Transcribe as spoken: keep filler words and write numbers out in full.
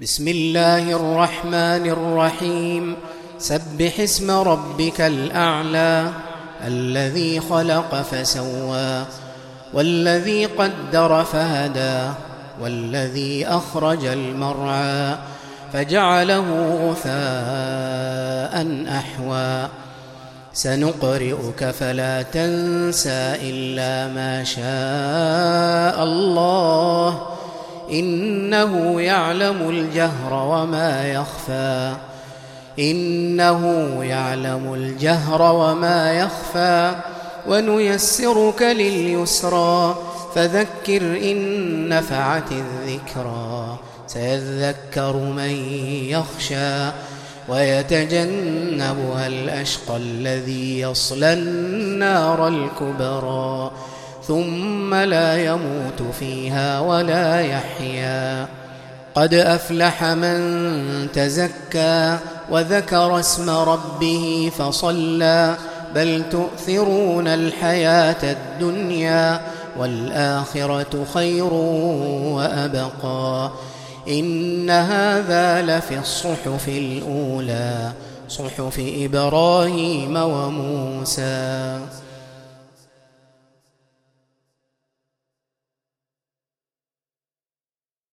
بسم الله الرحمن الرحيم. سبح اسم ربك الأعلى الذي خلق فسوى والذي قدر فهدى والذي أخرج المرعى فجعله غثاء أحوى سنقرئك فلا تنسى إلا ما شاء الله إنه يعلم الجهر وما يخفى إنه يعلم الجهر وما يخفى ونيسرك لليسرى فذكر إن نفعت الذكرى سيذكر من يخشى ويتجنبها الأشقى الذي يصلى النار الكبرى ثم لا يموت فيها ولا يحيا قد أفلح من تزكى وذكر اسم ربه فصلى بل تؤثرون الحياة الدنيا والآخرة خير وأبقى إن هذا لفي الصحف الأولى صحف إبراهيم وموسى.